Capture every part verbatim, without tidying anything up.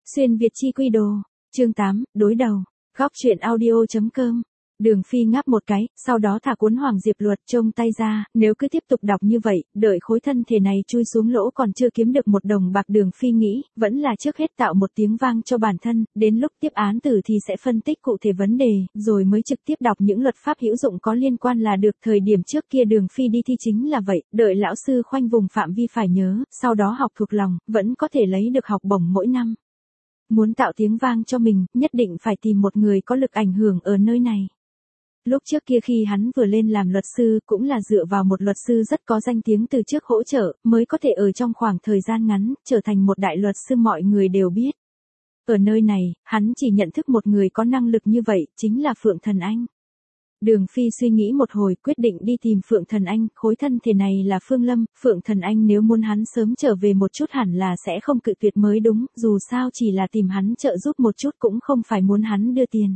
Xuyên Việt chi quy đồ. Chương tám, đối đầu. Góc truyện audio chấm com. Đường Phi ngáp một cái, sau đó thả cuốn Hoàng Diệp Luật trông tay ra, nếu cứ tiếp tục đọc như vậy, đợi khối thân thể này chui xuống lỗ còn chưa kiếm được một đồng bạc. Đường Phi nghĩ, vẫn là trước hết tạo một tiếng vang cho bản thân, đến lúc tiếp án tử thì sẽ phân tích cụ thể vấn đề, rồi mới trực tiếp đọc những luật pháp hữu dụng có liên quan là được. Thời điểm trước kia Đường Phi đi thi chính là vậy, đợi lão sư khoanh vùng phạm vi phải nhớ, sau đó học thuộc lòng, vẫn có thể lấy được học bổng mỗi năm. Muốn tạo tiếng vang cho mình, nhất định phải tìm một người có lực ảnh hưởng ở nơi này. Lúc trước kia khi hắn vừa lên làm luật sư cũng là dựa vào một luật sư rất có danh tiếng từ trước hỗ trợ, mới có thể ở trong khoảng thời gian ngắn, trở thành một đại luật sư mọi người đều biết. Ở nơi này, hắn chỉ nhận thức một người có năng lực như vậy, chính là Phượng Thần Anh. Đường Phi suy nghĩ một hồi quyết định đi tìm Phượng Thần Anh, khối thân thể này là Phương Lâm, Phượng Thần Anh nếu muốn hắn sớm trở về một chút hẳn là sẽ không cự tuyệt mới đúng, dù sao chỉ là tìm hắn trợ giúp một chút cũng không phải muốn hắn đưa tiền.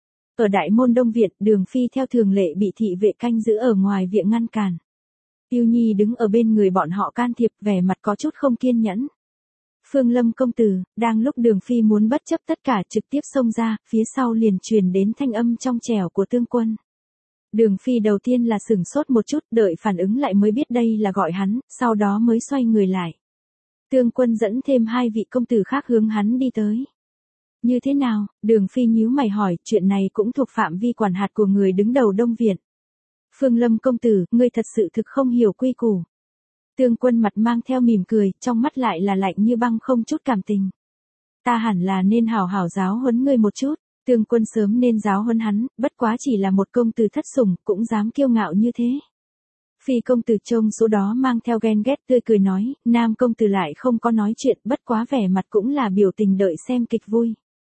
Ở Đại Môn Đông Viện, Đường Phi theo thường lệ bị thị vệ canh giữ ở ngoài viện ngăn cản. Yêu Nhi đứng ở bên người bọn họ can thiệp, vẻ mặt có chút không kiên nhẫn. Phương Lâm công tử, đang lúc Đường Phi muốn bất chấp tất cả trực tiếp xông ra, phía sau liền truyền đến thanh âm trong trẻo của Tương Quân. Đường Phi đầu tiên là sửng sốt một chút, đợi phản ứng lại mới biết đây là gọi hắn, sau đó mới xoay người lại. Tương Quân dẫn thêm hai vị công tử khác hướng hắn đi tới. Như thế nào? Đường Phi nhíu mày hỏi, chuyện này cũng thuộc phạm vi quản hạt của người đứng đầu Đông Viện. Phương Lâm công tử, ngươi thật sự thực không hiểu quy củ. Tương Quân mặt mang theo mỉm cười, trong mắt lại là lạnh như băng không chút cảm tình. Ta hẳn là nên hảo hảo giáo huấn ngươi một chút. Tương Quân sớm nên giáo huấn hắn, bất quá chỉ là một công tử thất sủng, cũng dám kiêu ngạo như thế. Phi công tử trông số đó mang theo ghen ghét tươi cười nói, Nam công tử lại không có nói chuyện, bất quá vẻ mặt cũng là biểu tình đợi xem kịch vui.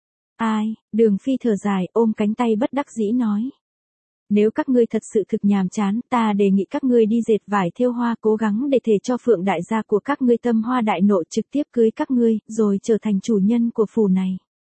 Ai? Đường Phi thở dài, ôm cánh tay bất đắc dĩ nói. Nếu các ngươi thật sự thực nhàm chán, ta đề nghị các ngươi đi dệt vải thêu hoa, cố gắng để thể cho Phượng đại gia của các ngươi tâm hoa đại nộ trực tiếp cưới các ngươi, rồi trở thành chủ nhân của phủ này.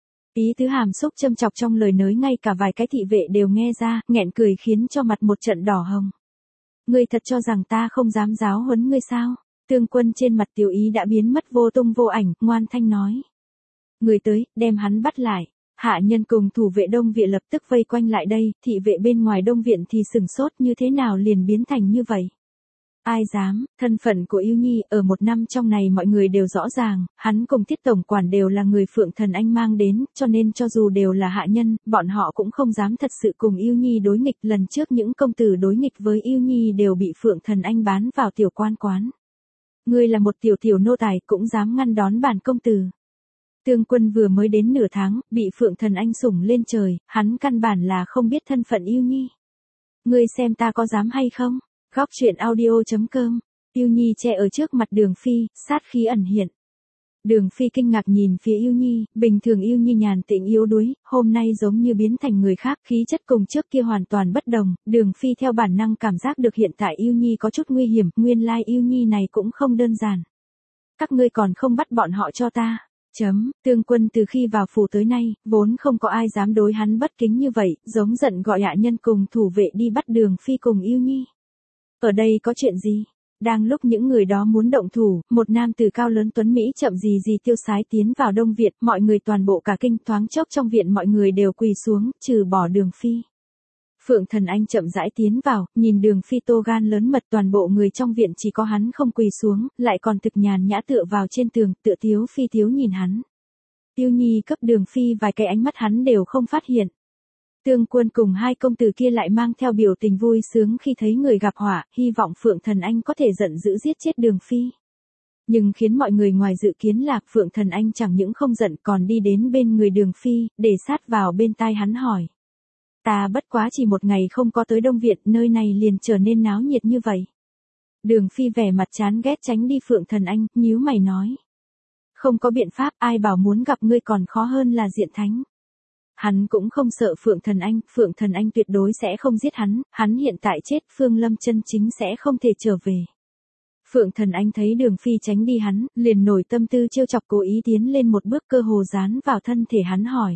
Ý tứ hàm xúc châm chọc trong lời nói ngay cả vài cái thị vệ đều nghe ra, nghẹn cười khiến cho mặt một trận đỏ hồng. Ngươi thật cho rằng ta không dám giáo huấn ngươi sao? Tương Quân trên mặt tiểu ý đã biến mất vô tung vô ảnh, ngoan thanh nói. Người tới, đem hắn bắt lại. Hạ nhân cùng thủ vệ Đông Viện lập tức vây quanh lại đây, thị vệ bên ngoài Đông Viện thì sừng sốt như thế nào liền biến thành như vậy. Ai dám? Thân phận của Yêu Nhi ở một năm trong này mọi người đều rõ ràng, hắn cùng Tiết tổng quản đều là người Phượng Thần Anh mang đến, cho nên cho dù đều là hạ nhân, bọn họ cũng không dám thật sự cùng Yêu Nhi đối nghịch. Lần trước những công tử đối nghịch với Yêu Nhi đều bị Phượng Thần Anh bán vào tiểu quan quán. Ngươi là một tiểu tiểu nô tài cũng dám ngăn đón bản công tử. Tương Quân vừa mới đến nửa tháng, bị Phượng Thần Anh sủng lên trời, hắn căn bản là không biết thân phận Yêu Nhi. Ngươi xem ta có dám hay không? Góc truyện audio chấm com. Yêu Nhi che ở trước mặt Đường Phi, sát khí ẩn hiện. Đường Phi kinh ngạc nhìn phía Yêu Nhi, bình thường Yêu Nhi nhàn tĩnh yếu đuối, hôm nay giống như biến thành người khác, khí chất cùng trước kia hoàn toàn bất đồng. Đường Phi theo bản năng cảm giác được hiện tại Yêu Nhi có chút nguy hiểm, nguyên lai Yêu Nhi này cũng không đơn giản. Các ngươi còn không bắt bọn họ cho ta. Chấm, Tương Quân từ khi vào phủ tới nay, vốn không có ai dám đối hắn bất kính như vậy, giống giận gọi hạ nhân cùng thủ vệ đi bắt Đường Phi cùng Yêu Nhi. Ở đây có chuyện gì? Đang lúc những người đó muốn động thủ, một nam tử cao lớn tuấn Mỹ chậm gì gì tiêu sái tiến vào Đông Viện, mọi người toàn bộ cả kinh, thoáng chốc trong viện mọi người đều quỳ xuống, trừ bỏ Đường Phi. Phượng Thần Anh chậm rãi tiến vào, nhìn Đường Phi tô gan lớn mật, toàn bộ người trong viện chỉ có hắn không quỳ xuống, lại còn thực nhàn nhã tựa vào trên tường, tựa thiếu phi thiếu nhìn hắn. Yêu Nhi cấp Đường Phi vài cái ánh mắt hắn đều không phát hiện. Tương Quân cùng hai công tử kia lại mang theo biểu tình vui sướng khi thấy người gặp họa, hy vọng Phượng Thần Anh có thể giận dữ giết chết Đường Phi. Nhưng khiến mọi người ngoài dự kiến là Phượng Thần Anh chẳng những không giận còn đi đến bên người Đường Phi, để sát vào bên tai hắn hỏi. Ta bất quá chỉ một ngày không có tới Đông Viện, nơi này liền trở nên náo nhiệt như vậy. Đường Phi vẻ mặt chán ghét tránh đi Phượng Thần Anh, nhíu mày nói. Không có biện pháp, ai bảo muốn gặp ngươi còn khó hơn là diện thánh. Hắn cũng không sợ Phượng Thần Anh, Phượng Thần Anh tuyệt đối sẽ không giết hắn, hắn hiện tại chết, Phương Lâm chân chính sẽ không thể trở về. Phượng Thần Anh thấy Đường Phi tránh đi hắn, liền nổi tâm tư trêu chọc, cố ý tiến lên một bước, cơ hồ dán vào thân thể hắn hỏi.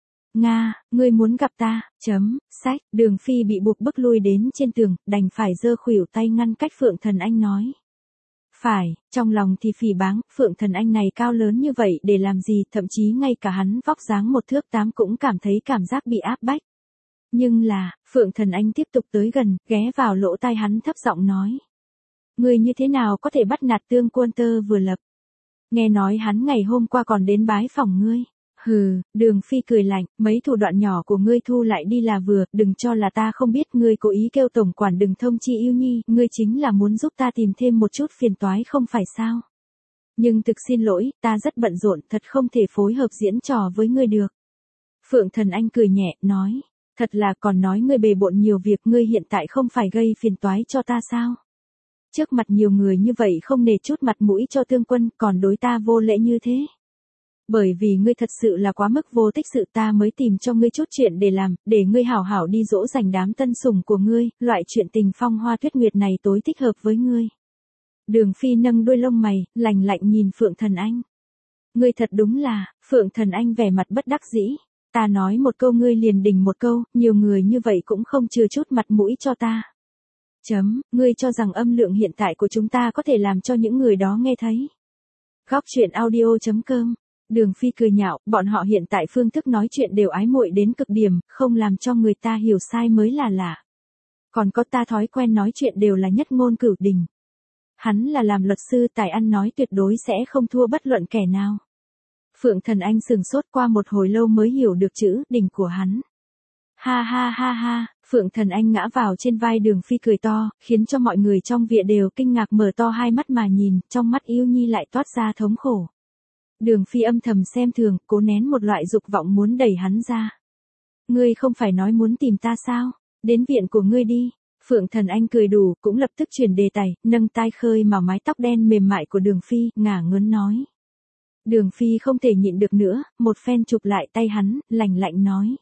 Nga, ngươi muốn gặp ta, chấm, sách. Đường Phi bị buộc bức lui đến trên tường, đành phải giơ khuỷu tay ngăn cách Phượng Thần Anh nói. Phải, trong lòng thì phỉ báng, Phượng Thần Anh này cao lớn như vậy để làm gì, thậm chí ngay cả hắn vóc dáng một thước tám cũng cảm thấy cảm giác bị áp bách. Nhưng là, Phượng Thần Anh tiếp tục tới gần, ghé vào lỗ tai hắn thấp giọng nói. Ngươi như thế nào có thể bắt nạt Tương Quân Tơ vừa lập? Nghe nói hắn ngày hôm qua còn đến bái phòng ngươi. Hừ, Đường Phi cười lạnh, mấy thủ đoạn nhỏ của ngươi thu lại đi là vừa, đừng cho là ta không biết ngươi cố ý kêu tổng quản đừng thông chi Yêu Nhi, ngươi chính là muốn giúp ta tìm thêm một chút phiền toái không phải sao? Nhưng thực xin lỗi, ta rất bận rộn, thật không thể phối hợp diễn trò với ngươi được. Phượng Thần Anh cười nhẹ, nói, thật là còn nói ngươi bề bộn nhiều việc, ngươi hiện tại không phải gây phiền toái cho ta sao? Trước mặt nhiều người như vậy không nể chút mặt mũi cho Tương Quân, còn đối ta vô lễ như thế. Bởi vì ngươi thật sự là quá mức vô tích sự, ta mới tìm cho ngươi chút chuyện để làm, để ngươi hảo hảo đi dỗ dành đám tân sủng của ngươi, loại chuyện tình phong hoa tuyết nguyệt này tối thích hợp với ngươi. Đường Phi nâng đuôi lông mày, lạnh lạnh nhìn Phượng Thần Anh. Ngươi thật đúng là, Phượng Thần Anh vẻ mặt bất đắc dĩ. Ta nói một câu ngươi liền đình một câu, nhiều người như vậy cũng không chừa chút mặt mũi cho ta. Chấm, ngươi cho rằng âm lượng hiện tại của chúng ta có thể làm cho những người đó nghe thấy. Góc truyện audio chấm com. Đường Phi cười nhạo, bọn họ hiện tại phương thức nói chuyện đều ái muội đến cực điểm, không làm cho người ta hiểu sai mới là lạ. Còn có ta thói quen nói chuyện đều là nhất ngôn cửu đình. Hắn là làm luật sư, tài ăn nói tuyệt đối sẽ không thua bất luận kẻ nào. Phượng Thần Anh sừng sốt qua một hồi lâu mới hiểu được chữ đình của hắn. Ha ha ha ha, Phượng Thần Anh ngã vào trên vai Đường Phi cười to, khiến cho mọi người trong viện đều kinh ngạc mở to hai mắt mà nhìn, trong mắt Yêu Nhi lại toát ra thống khổ. Đường Phi âm thầm xem thường, cố nén một loại dục vọng muốn đẩy hắn ra. Ngươi không phải nói muốn tìm ta sao? Đến viện của ngươi đi. Phượng Thần Anh cười đủ, cũng lập tức chuyển đề tài, nâng tai khơi màu mái tóc đen mềm mại của Đường Phi, ngả ngớn nói. Đường Phi không thể nhịn được nữa, một phen chụp lại tay hắn, lạnh lạnh nói.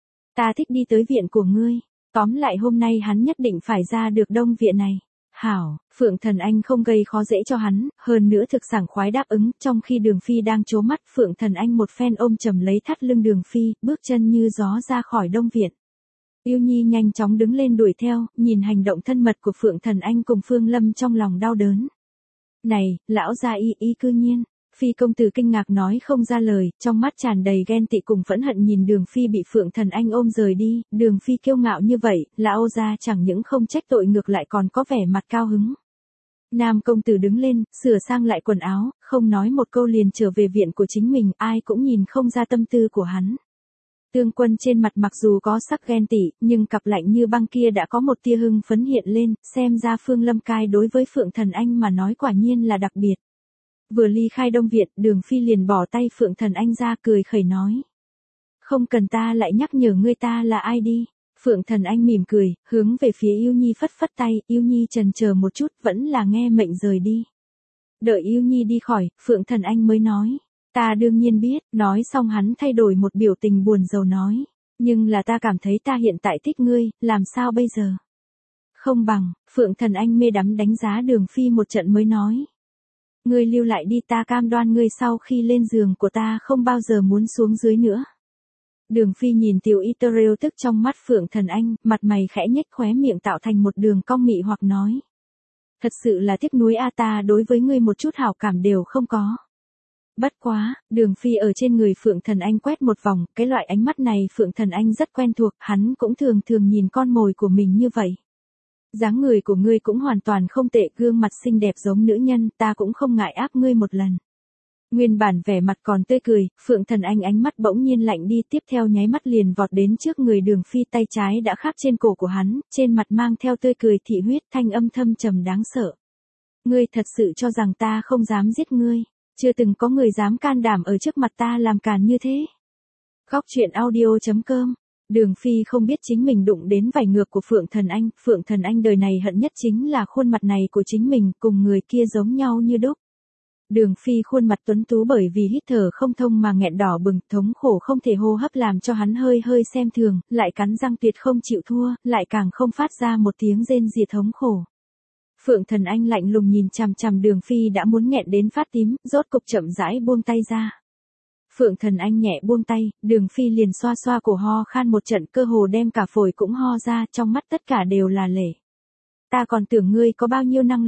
Ta thích đi tới viện của ngươi. Tóm lại hôm nay hắn nhất định phải ra được đông viện này. Hảo, Phượng Thần Anh không gây khó dễ cho hắn, hơn nữa thực sảng khoái đáp ứng, trong khi Đường Phi đang trố mắt, Phượng Thần Anh một phen ôm chầm lấy thắt lưng Đường Phi, bước chân như gió ra khỏi đông viện. Yêu Nhi nhanh chóng đứng lên đuổi theo, nhìn hành động thân mật của Phượng Thần Anh cùng Phương Lâm trong lòng đau đớn. Này, lão gia y y cư nhiên. Phi công tử kinh ngạc nói không ra lời, trong mắt tràn đầy ghen tị cùng phẫn hận nhìn Đường Phi bị Phượng Thần Anh ôm rời đi, Đường Phi kiêu ngạo như vậy, lão gia chẳng những không trách tội ngược lại còn có vẻ mặt cao hứng. Nam công tử đứng lên, sửa sang lại quần áo, không nói một câu liền trở về viện của chính mình, ai cũng nhìn không ra tâm tư của hắn. Tương Quân trên mặt mặc dù có sắc ghen tị, nhưng cặp lạnh như băng kia đã có một tia hưng phấn hiện lên, xem ra Phương Lâm Cai đối với Phượng Thần Anh mà nói quả nhiên là đặc biệt. Vừa ly khai đông viện, Đường Phi liền bỏ tay Phượng Thần Anh ra cười khẩy nói. Không cần ta lại nhắc nhở ngươi ta là ai đi. Phượng Thần Anh mỉm cười, hướng về phía Yêu Nhi phất phất tay, Yêu Nhi chần chờ một chút vẫn là nghe mệnh rời đi. Đợi Yêu Nhi đi khỏi, Phượng Thần Anh mới nói. Ta đương nhiên biết, nói xong hắn thay đổi một biểu tình buồn rầu nói. Nhưng là ta cảm thấy ta hiện tại thích ngươi, làm sao bây giờ? Không bằng, Phượng Thần Anh mê đắm đánh giá Đường Phi một trận mới nói. Ngươi lưu lại đi, ta cam đoan ngươi sau khi lên giường của ta không bao giờ muốn xuống dưới nữa. Đường Phi nhìn Tiểu Israel tức trong mắt Phượng Thần Anh, mặt mày khẽ nhếch khóe miệng tạo thành một đường cong mị hoặc nói. Thật sự là tiếc nuối a, ta đối với ngươi một chút hảo cảm đều không có. Bất quá, Đường Phi ở trên người Phượng Thần Anh quét một vòng, cái loại ánh mắt này Phượng Thần Anh rất quen thuộc, hắn cũng thường thường nhìn con mồi của mình như vậy. Dáng người của ngươi cũng hoàn toàn không tệ, gương mặt xinh đẹp giống nữ nhân, ta cũng không ngại áp ngươi một lần. Nguyên bản vẻ mặt còn tươi cười, Phượng Thần Anh ánh mắt bỗng nhiên lạnh đi, tiếp theo nháy mắt liền vọt đến trước người Đường Phi, tay trái đã khắp trên cổ của hắn, trên mặt mang theo tươi cười thị huyết, thanh âm thâm trầm đáng sợ. Ngươi thật sự cho rằng ta không dám giết ngươi, chưa từng có người dám can đảm ở trước mặt ta làm càn như thế. Góc truyện audio chấm com. Đường Phi không biết chính mình đụng đến vảy ngược của Phượng Thần Anh, Phượng Thần Anh đời này hận nhất chính là khuôn mặt này của chính mình, cùng người kia giống nhau như đúc. Đường Phi khuôn mặt tuấn tú bởi vì hít thở không thông mà nghẹn đỏ bừng, thống khổ không thể hô hấp làm cho hắn hơi hơi xem thường, lại cắn răng tuyệt không chịu thua, lại càng không phát ra một tiếng rên rỉ thống khổ. Phượng Thần Anh lạnh lùng nhìn chằm chằm Đường Phi đã muốn nghẹn đến phát tím, rốt cục chậm rãi buông tay ra. Phượng Thần Anh nhẹ buông tay, Đường Phi liền xoa xoa cổ ho khan một trận, cơ hồ đem cả phổi cũng ho ra, trong mắt tất cả đều là lệ. Ta còn tưởng ngươi có bao nhiêu năng lực.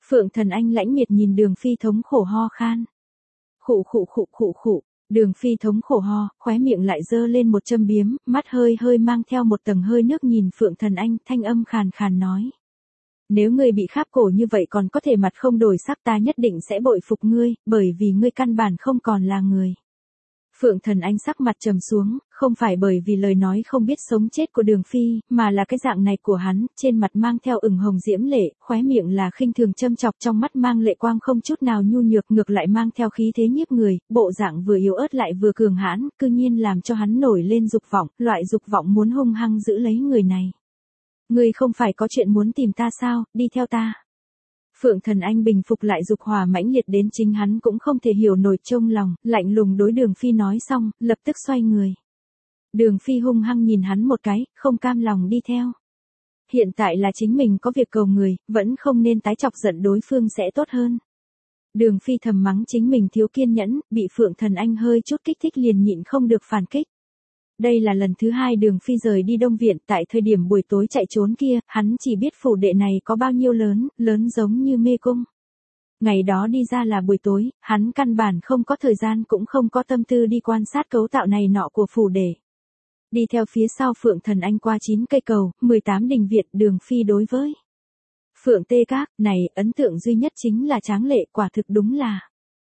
Phượng Thần Anh lãnh miệt nhìn Đường Phi thống khổ ho khan. Khụ khụ khụ khụ khụ, Đường Phi thống khổ ho, khóe miệng lại dơ lên một châm biếm, mắt hơi hơi mang theo một tầng hơi nước nhìn Phượng Thần Anh, thanh âm khàn khàn nói. Nếu ngươi bị kháp cổ như vậy còn có thể mặt không đổi sắc ta nhất định sẽ bội phục ngươi, bởi vì ngươi căn bản không còn là người. Phượng Thần Anh sắc mặt trầm xuống, không phải bởi vì lời nói không biết sống chết của Đường Phi, mà là cái dạng này của hắn, trên mặt mang theo ửng hồng diễm lệ, khóe miệng là khinh thường châm chọc, trong mắt mang lệ quang không chút nào nhu nhược, ngược lại mang theo khí thế nhiếp người, bộ dạng vừa yếu ớt lại vừa cường hãn, cư nhiên làm cho hắn nổi lên dục vọng, loại dục vọng muốn hung hăng giữ lấy người này. Ngươi không phải có chuyện muốn tìm ta sao, đi theo ta. Phượng Thần Anh bình phục lại dục hỏa mãnh liệt đến chính hắn cũng không thể hiểu nổi trong lòng, lạnh lùng đối Đường Phi nói xong, lập tức xoay người. Đường Phi hung hăng nhìn hắn một cái, không cam lòng đi theo. Hiện tại là chính mình có việc cầu người, vẫn không nên tái chọc giận đối phương sẽ tốt hơn. Đường Phi thầm mắng chính mình thiếu kiên nhẫn, bị Phượng Thần Anh hơi chút kích thích liền nhịn không được phản kích. Đây là lần thứ hai Đường Phi rời đi Đông Viện, tại thời điểm buổi tối chạy trốn kia, hắn chỉ biết phủ đệ này có bao nhiêu lớn, lớn giống như mê cung. Ngày đó đi ra là buổi tối, hắn căn bản không có thời gian cũng không có tâm tư đi quan sát cấu tạo này nọ của phủ đệ. Đi theo phía sau Phượng Thần Anh qua chín cây cầu, mười tám đình viện, Đường Phi đối với Phượng Tê Các, này, ấn tượng duy nhất chính là tráng lệ, quả thực đúng là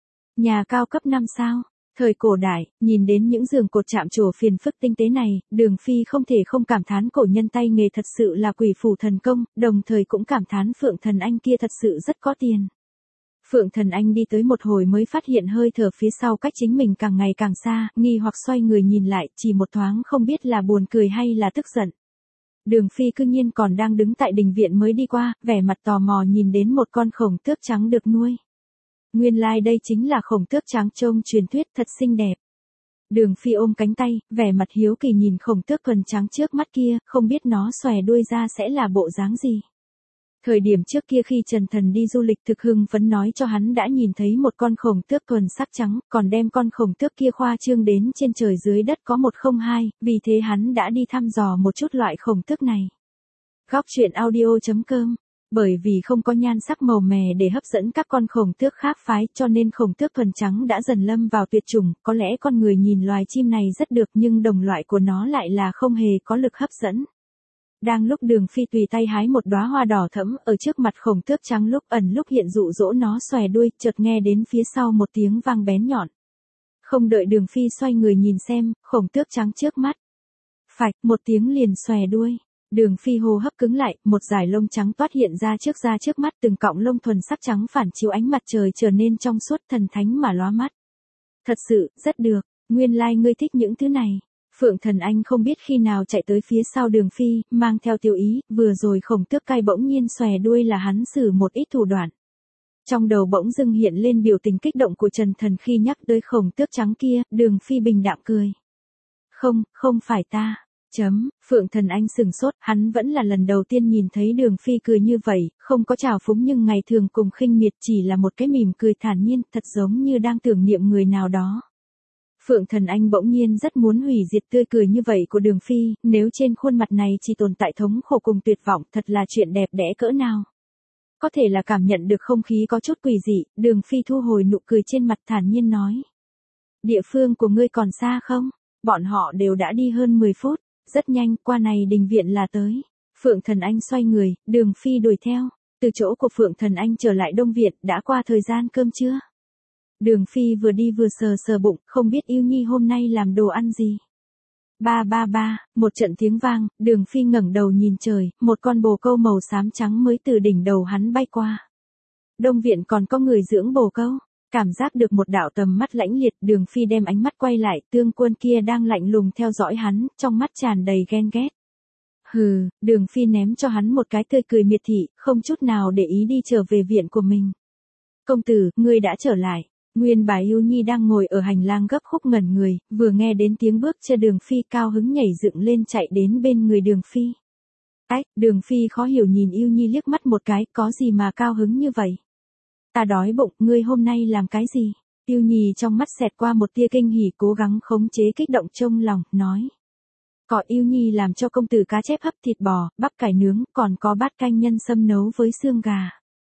nhà cao cấp năm sao. Thời cổ đại, nhìn đến những giường cột chạm trổ phiền phức tinh tế này, Đường Phi không thể không cảm thán cổ nhân tay nghề thật sự là quỷ phủ thần công, đồng thời cũng cảm thán Phượng Thần Anh kia thật sự rất có tiền. Phượng Thần Anh đi tới một hồi mới phát hiện hơi thở phía sau cách chính mình càng ngày càng xa, nghi hoặc xoay người nhìn lại, chỉ một thoáng không biết là buồn cười hay là tức giận. Đường Phi cư nhiên còn đang đứng tại đình viện mới đi qua, vẻ mặt tò mò nhìn đến một con khổng tước trắng được nuôi. Nguyên lai like đây chính là khổng tước trắng trông truyền thuyết thật xinh đẹp. Đường Phi ôm cánh tay, vẻ mặt hiếu kỳ nhìn khổng tước thuần trắng trước mắt kia, không biết nó xòe đuôi ra sẽ là bộ dáng gì. Thời điểm trước kia khi Trần Thần đi du lịch thực hưng phấn nói cho hắn đã nhìn thấy một con khổng tước thuần sắc trắng, còn đem con khổng tước kia khoa trương đến trên trời dưới đất có một không hai, vì thế hắn đã đi thăm dò một chút loại khổng tước này. Góc truyện audio chấm com. Bởi vì không có nhan sắc màu mè để hấp dẫn các con khổng tước khác phái cho nên khổng tước thuần trắng đã dần lâm vào tuyệt chủng, có lẽ con người nhìn loài chim này rất được nhưng đồng loại của nó lại là không hề có lực hấp dẫn. Đang lúc Đường Phi tùy tay hái một đóa hoa đỏ thẫm ở trước mặt khổng tước trắng lúc ẩn lúc hiện dụ dỗ nó xòe đuôi, chợt nghe đến phía sau một tiếng vang bén nhọn. Không đợi Đường Phi xoay người nhìn xem, khổng tước trắng trước mắt. Phạch, một tiếng liền xòe đuôi. Đường Phi hô hấp cứng lại, một dải lông trắng toát hiện ra trước ra trước mắt, từng cọng lông thuần sắc trắng phản chiếu ánh mặt trời trở nên trong suốt thần thánh mà lóa mắt. Thật sự, rất được, nguyên lai like ngươi thích những thứ này. Phượng Thần Anh không biết khi nào chạy tới phía sau Đường Phi, mang theo tiêu ý, vừa rồi khổng tước cai bỗng nhiên xòe đuôi là hắn sử một ít thủ đoạn. Trong đầu bỗng dưng hiện lên biểu tình kích động của Trần Thần khi nhắc tới khổng tước trắng kia, Đường Phi bình đạm cười. Không, không phải ta. Chấm, Phượng Thần Anh sừng sốt, hắn vẫn là lần đầu tiên nhìn thấy Đường Phi cười như vậy, không có trào phúng nhưng ngày thường cùng khinh miệt chỉ là một cái mỉm cười thản nhiên, thật giống như đang tưởng niệm người nào đó. Phượng Thần Anh bỗng nhiên rất muốn hủy diệt tươi cười như vậy của Đường Phi, nếu trên khuôn mặt này chỉ tồn tại thống khổ cùng tuyệt vọng, thật là chuyện đẹp đẽ cỡ nào. Có thể là cảm nhận được không khí có chút quỷ dị, Đường Phi thu hồi nụ cười trên mặt thản nhiên nói. Địa phương của ngươi còn xa không? Bọn họ đều đã đi hơn mười phút. Rất nhanh, qua này đình viện là tới. Phượng Thần Anh xoay người, Đường Phi đuổi theo. Từ chỗ của Phượng Thần Anh trở lại Đông Viện, đã qua thời gian cơm trưa. Đường Phi vừa đi vừa sờ sờ bụng, không biết Yêu Nhi hôm nay làm đồ ăn gì. Ba ba ba, một trận tiếng vang, Đường Phi ngẩng đầu nhìn trời, một con bồ câu màu xám trắng mới từ đỉnh đầu hắn bay qua. Đông Viện còn có người dưỡng bồ câu. Cảm giác được một đạo tầm mắt lãnh liệt, Đường Phi đem ánh mắt quay lại, Tương Quân kia đang lạnh lùng theo dõi hắn, trong mắt tràn đầy ghen ghét. Hừ, Đường Phi ném cho hắn một cái tươi cười miệt thị, không chút nào để ý đi trở về viện của mình. Công tử, ngươi đã trở lại. Nguyên bà Yêu Nhi đang ngồi ở hành lang gấp khúc ngẩn người, vừa nghe đến tiếng bước chân Đường Phi cao hứng nhảy dựng lên chạy đến bên người Đường Phi. Ách, Đường Phi khó hiểu nhìn Yêu Nhi liếc mắt một cái, có gì mà cao hứng như vậy? Ta đói bụng, ngươi hôm nay làm cái gì? Yêu Nhi trong mắt xẹt qua một tia kinh hỉ cố gắng khống chế kích động trong lòng, nói. Có Yêu Nhi làm cho công tử cá chép hấp thịt bò, bắp cải nướng, còn có bát canh nhân sâm nấu với xương gà.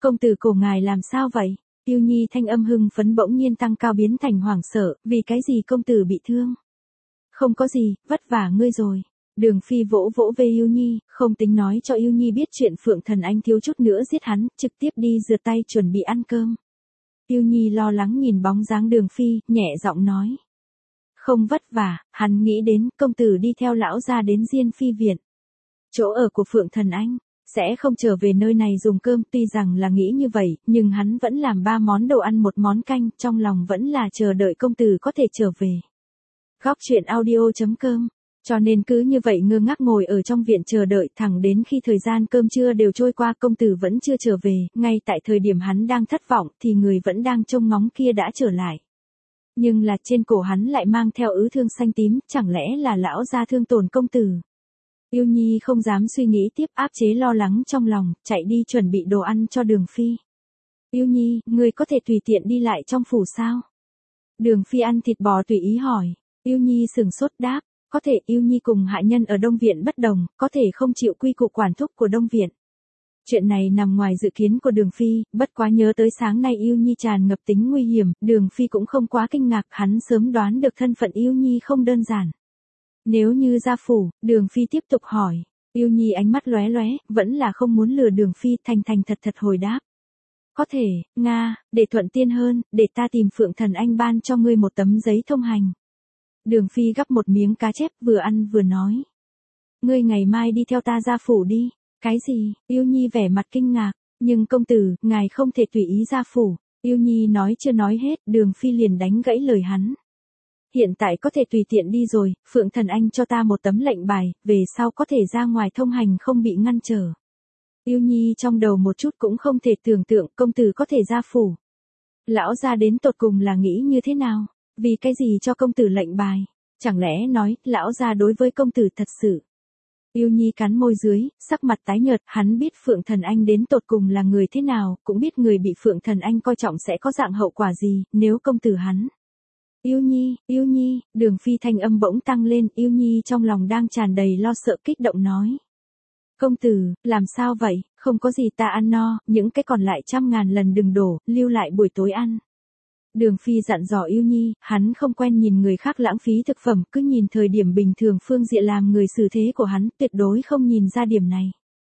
Công tử cổ ngài làm sao vậy? Yêu Nhi thanh âm hưng phấn bỗng nhiên tăng cao biến thành hoảng sợ, vì cái gì công tử bị thương? Không có gì, vất vả ngươi rồi. Đường Phi vỗ vỗ về Yêu Nhi, không tính nói cho Yêu Nhi biết chuyện Phượng Thần Anh thiếu chút nữa giết hắn, trực tiếp đi rửa tay chuẩn bị ăn cơm. Yêu Nhi lo lắng nhìn bóng dáng Đường Phi, nhẹ giọng nói. Không vất vả, hắn nghĩ đến công tử đi theo lão gia đến Diên Phi viện. Chỗ ở của Phượng Thần Anh, sẽ không trở về nơi này dùng cơm, tuy rằng là nghĩ như vậy, nhưng hắn vẫn làm ba món đồ ăn một món canh, trong lòng vẫn là chờ đợi công tử có thể trở về. Góc truyện audio.com. Cho nên cứ như vậy ngơ ngác ngồi ở trong viện chờ đợi thẳng đến khi thời gian cơm trưa đều trôi qua công tử vẫn chưa trở về, ngay tại thời điểm hắn đang thất vọng thì người vẫn đang trông ngóng kia đã trở lại. Nhưng là trên cổ hắn lại mang theo ứ thương xanh tím, chẳng lẽ là lão gia thương tổn công tử. Yêu Nhi không dám suy nghĩ tiếp, áp chế lo lắng trong lòng, chạy đi chuẩn bị đồ ăn cho Đường Phi. Yêu Nhi, người có thể tùy tiện đi lại trong phủ sao? Đường Phi ăn thịt bò tùy ý hỏi. Yêu Nhi sừng sốt đáp, có thể. Yêu Nhi cùng hạ nhân ở Đông Viện bất đồng, có thể không chịu quy củ quản thúc của Đông Viện. Chuyện này nằm ngoài dự kiến của Đường Phi, bất quá nhớ tới sáng nay Yêu Nhi tràn ngập tính nguy hiểm, Đường Phi cũng không quá kinh ngạc, hắn sớm đoán được thân phận Yêu Nhi không đơn giản. Nếu như ra phủ, Đường Phi tiếp tục hỏi. Yêu Nhi ánh mắt lóe lóe, vẫn là không muốn lừa Đường Phi, thành thành thật thật hồi đáp. Có thể, Nga, để thuận tiện hơn, để ta tìm Phượng Thần Anh ban cho ngươi một tấm giấy thông hành. Đường Phi gắp một miếng cá chép vừa ăn vừa nói. Ngươi ngày mai đi theo ta ra phủ đi. Cái gì? Yêu Nhi vẻ mặt kinh ngạc. Nhưng công tử, ngài không thể tùy ý ra phủ. Yêu Nhi nói chưa nói hết, Đường Phi liền đánh gãy lời hắn. Hiện tại có thể tùy tiện đi rồi, Phượng Thần Anh cho ta một tấm lệnh bài, về sau có thể ra ngoài thông hành không bị ngăn trở. Yêu Nhi trong đầu một chút cũng không thể tưởng tượng công tử có thể ra phủ. Lão gia đến tột cùng là nghĩ như thế nào? Vì cái gì cho công tử lệnh bài? Chẳng lẽ nói, lão gia đối với công tử thật sự? Yêu Nhi cắn môi dưới, sắc mặt tái nhợt, hắn biết Phượng Thần Anh đến tột cùng là người thế nào, cũng biết người bị Phượng Thần Anh coi trọng sẽ có dạng hậu quả gì, nếu công tử hắn. Yêu Nhi, Yêu Nhi, Đường Phi thanh âm bỗng tăng lên, Yêu Nhi trong lòng đang tràn đầy lo sợ kích động nói. Công tử, làm sao vậy, không có gì ta ăn no, những cái còn lại trăm ngàn lần đừng đổ, lưu lại buổi tối ăn. Đường Phi dặn dò Yêu Nhi, hắn không quen nhìn người khác lãng phí thực phẩm, cứ nhìn thời điểm bình thường phương diện làm người xử thế của hắn, tuyệt đối không nhìn ra điểm này.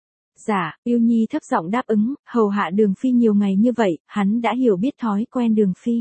Dạ, Yêu Nhi thấp giọng đáp ứng, hầu hạ Đường Phi nhiều ngày như vậy, hắn đã hiểu biết thói quen Đường Phi.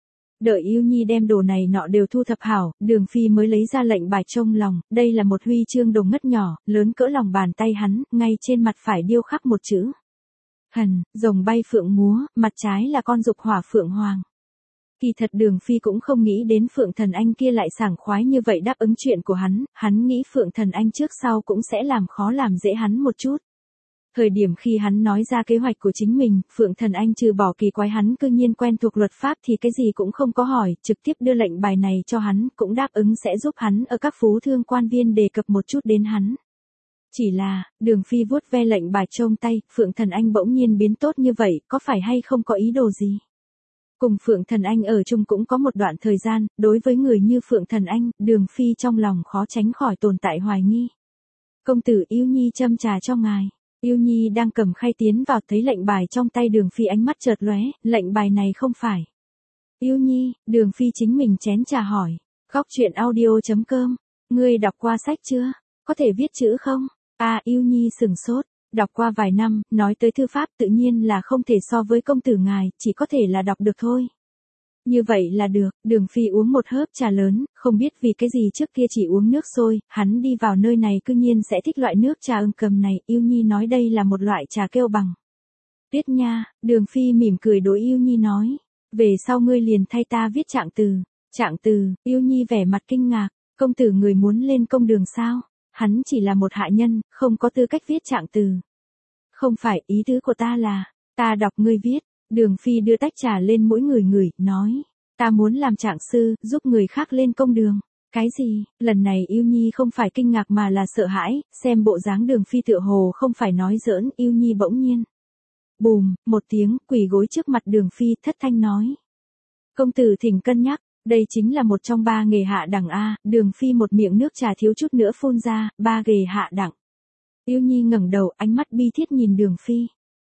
Đợi Yêu Nhi đem đồ này nọ đều thu thập hảo, Đường Phi mới lấy ra lệnh bài trông lòng, đây là một huy chương đồng ngất nhỏ, lớn cỡ lòng bàn tay hắn, ngay trên mặt phải điêu khắc một chữ. Hần, rồng bay phượng múa, mặt trái là con dục hỏa phượng hoàng. Kỳ thật Đường Phi cũng không nghĩ đến Phượng Thần Anh kia lại sảng khoái như vậy đáp ứng chuyện của hắn, hắn nghĩ Phượng Thần Anh trước sau cũng sẽ làm khó làm dễ hắn một chút. Thời điểm khi hắn nói ra kế hoạch của chính mình, Phượng Thần Anh trừ bỏ kỳ quái hắn cư nhiên quen thuộc luật pháp thì cái gì cũng không có hỏi, trực tiếp đưa lệnh bài này cho hắn, cũng đáp ứng sẽ giúp hắn ở các phú thương quan viên đề cập một chút đến hắn. Chỉ là, Đường Phi vuốt ve lệnh bài trong tay, Phượng Thần Anh bỗng nhiên biến tốt như vậy, có phải hay không có ý đồ gì? Cùng Phượng Thần Anh ở chung cũng có một đoạn thời gian, đối với người như Phượng Thần Anh, Đường Phi trong lòng khó tránh khỏi tồn tại hoài nghi. Công tử Yêu Nhi châm trà cho ngài. Yêu Nhi đang cầm khay tiến vào thấy lệnh bài trong tay Đường Phi ánh mắt chợt lóe, lệnh bài này không phải. Yêu Nhi, Đường Phi chính mình chén trà hỏi. Góc truyện audio.com, ngươi đọc qua sách chưa? Có thể viết chữ không? À, Yêu Nhi sừng sốt. Đọc qua vài năm, nói tới thư pháp tự nhiên là không thể so với công tử ngài, chỉ có thể là đọc được thôi. Như vậy là được, Đường Phi uống một hớp trà lớn, không biết vì cái gì trước kia chỉ uống nước sôi, hắn đi vào nơi này cư nhiên sẽ thích loại nước trà ưng cầm này, Yêu Nhi nói đây là một loại trà kêu bằng. Biết nha, Đường Phi mỉm cười đối Yêu Nhi nói, về sau ngươi liền thay ta viết trạng từ. Trạng từ, Yêu Nhi vẻ mặt kinh ngạc, công tử người muốn lên công đường sao? Hắn chỉ là một hạ nhân, không có tư cách viết trạng từ. Không phải, ý tứ của ta là, ta đọc ngươi viết. Đường Phi đưa tách trà lên mỗi người ngửi, nói, ta muốn làm trạng sư, giúp người khác lên công đường. Cái gì? Lần này Yêu Nhi không phải kinh ngạc mà là sợ hãi, xem bộ dáng Đường Phi tựa hồ không phải nói giỡn, Yêu Nhi bỗng nhiên. Bùm, một tiếng, quỳ gối trước mặt Đường Phi, thất thanh nói. Công tử thỉnh cân nhắc, đây chính là một trong ba nghề hạ đẳng A, Đường Phi một miệng nước trà thiếu chút nữa phun ra, ba nghề hạ đẳng. Yêu Nhi ngẩng đầu, ánh mắt bi thiết nhìn Đường Phi.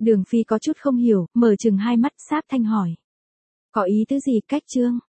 Đường Phi có chút không hiểu, mở chừng hai mắt sáp thanh hỏi. Có ý tứ gì cách trương?